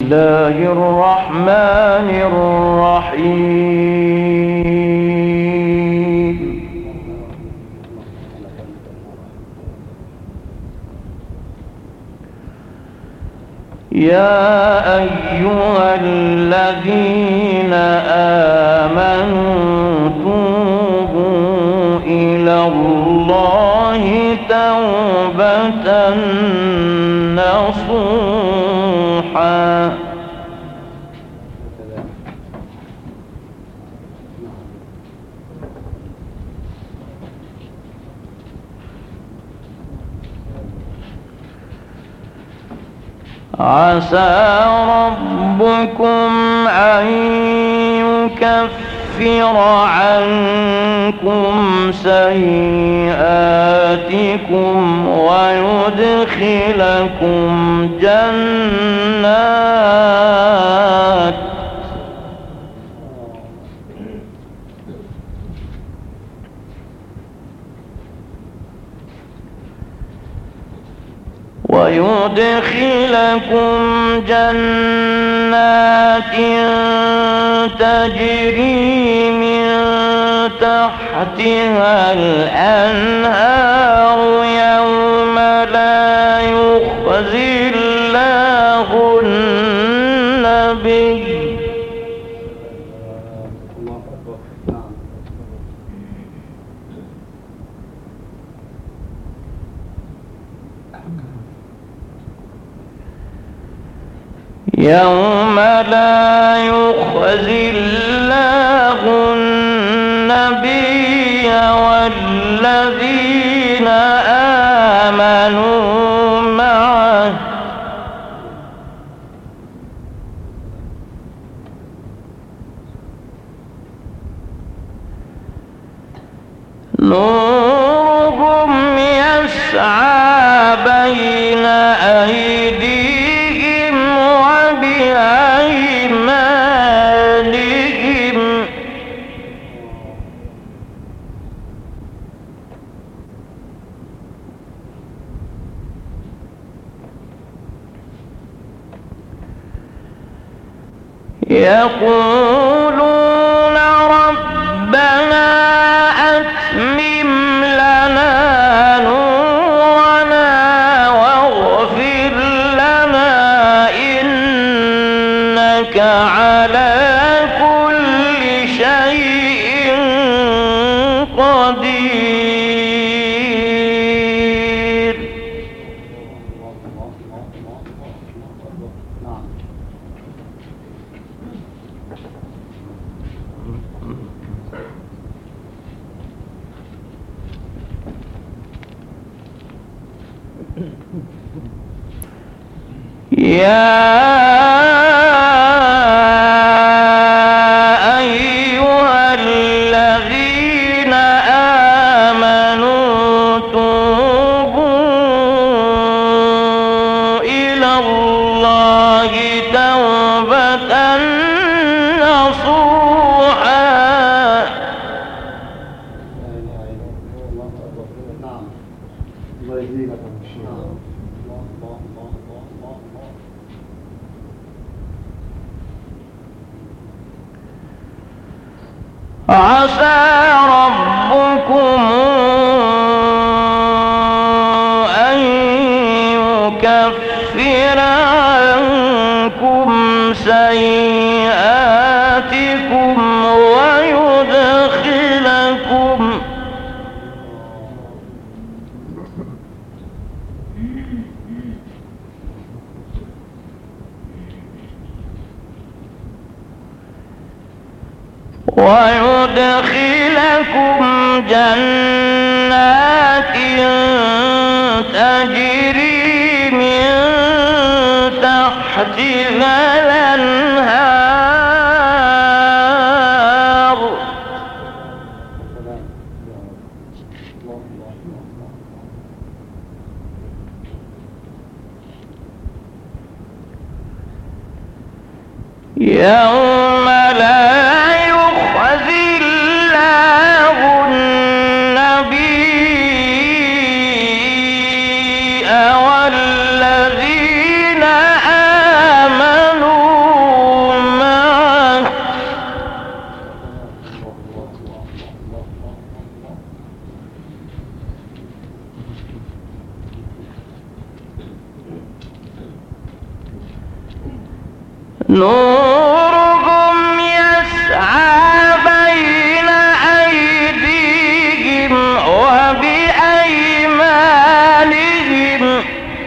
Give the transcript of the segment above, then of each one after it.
الله الرحمن الرحيم. يا أيها الذين آمنوا توبوا إلى الله توبة نصوحا عسى ربكم أن يكفر عنكم سيئاتكم ويدخلكم جنات تجري من تحتها الأنهار يوم لا يخزي الله النبي يوم لا يخزي الله النبي والذين آمنوا معه نورهم يسعى بين أيديهم وبأيمانهم يقولون ربنا أتمم لنا نورنا واغفر لنا إنك على كل شيء قدير. يا أيها الذين آمنوا توبوا إلى الله توبة نصوحا عسى ربكم أن يكفر عنكم سيئاتكم ويدخلكم جنات تجري من تحتها الأنهار يوم لا يخزي الله النبي والذين آمنوا نورهم يسعى بين أيديهم وبأيمانهم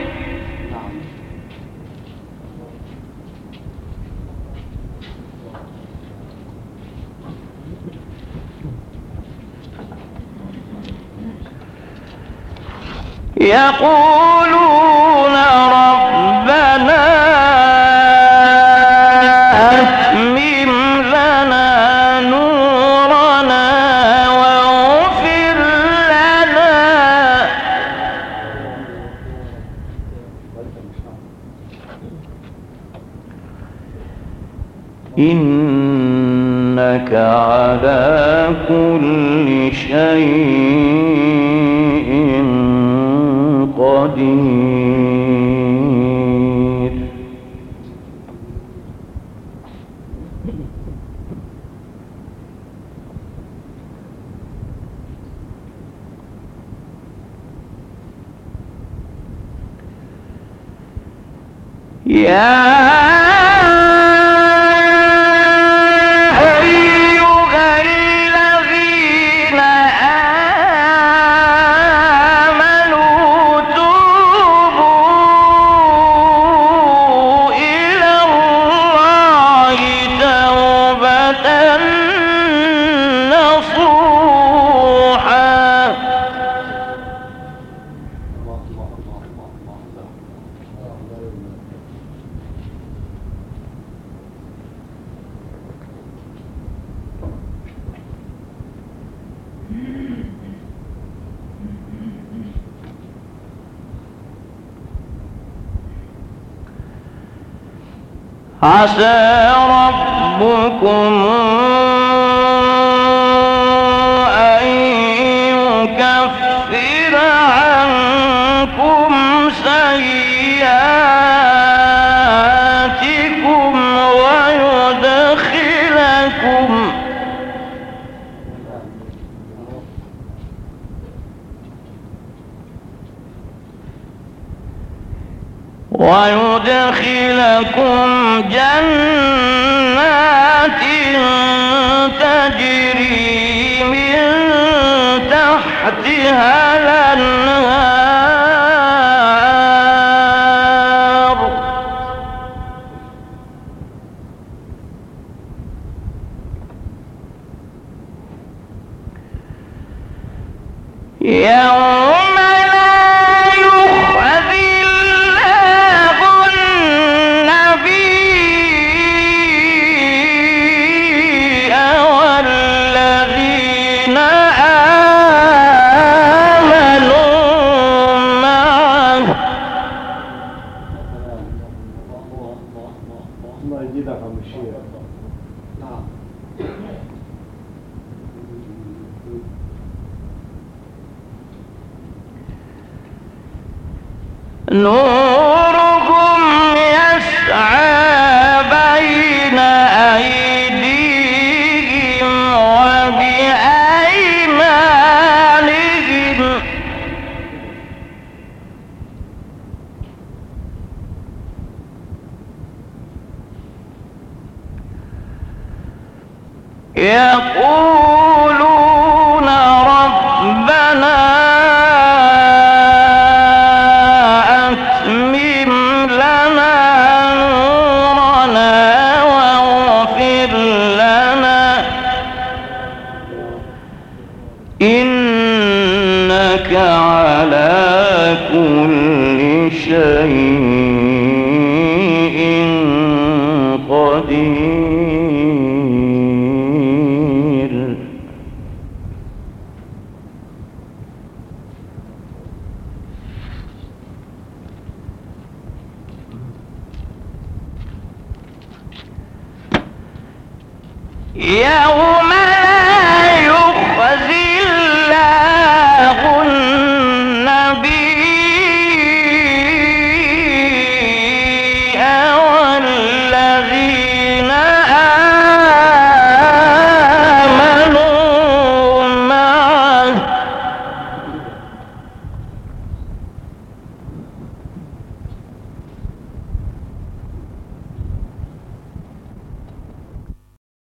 يقولون ربنا أتمم لنا نورنا واغفر لنا إنك على كل شيء قدير. يا عسى ربكم أن يكفر عنكم سيئاتكم ويدخلكم جنات تجري من تحتها الأنهار يوم لا يخزي الله النبي والذين آمنوا معه الله يجزيك عم الشيخ. نورهم يسعى بين أيديهم وبأيمانهم يقولون ربنا أتمم لنا نورنا واغفر لنا إنك على كل شيء قدير. يوم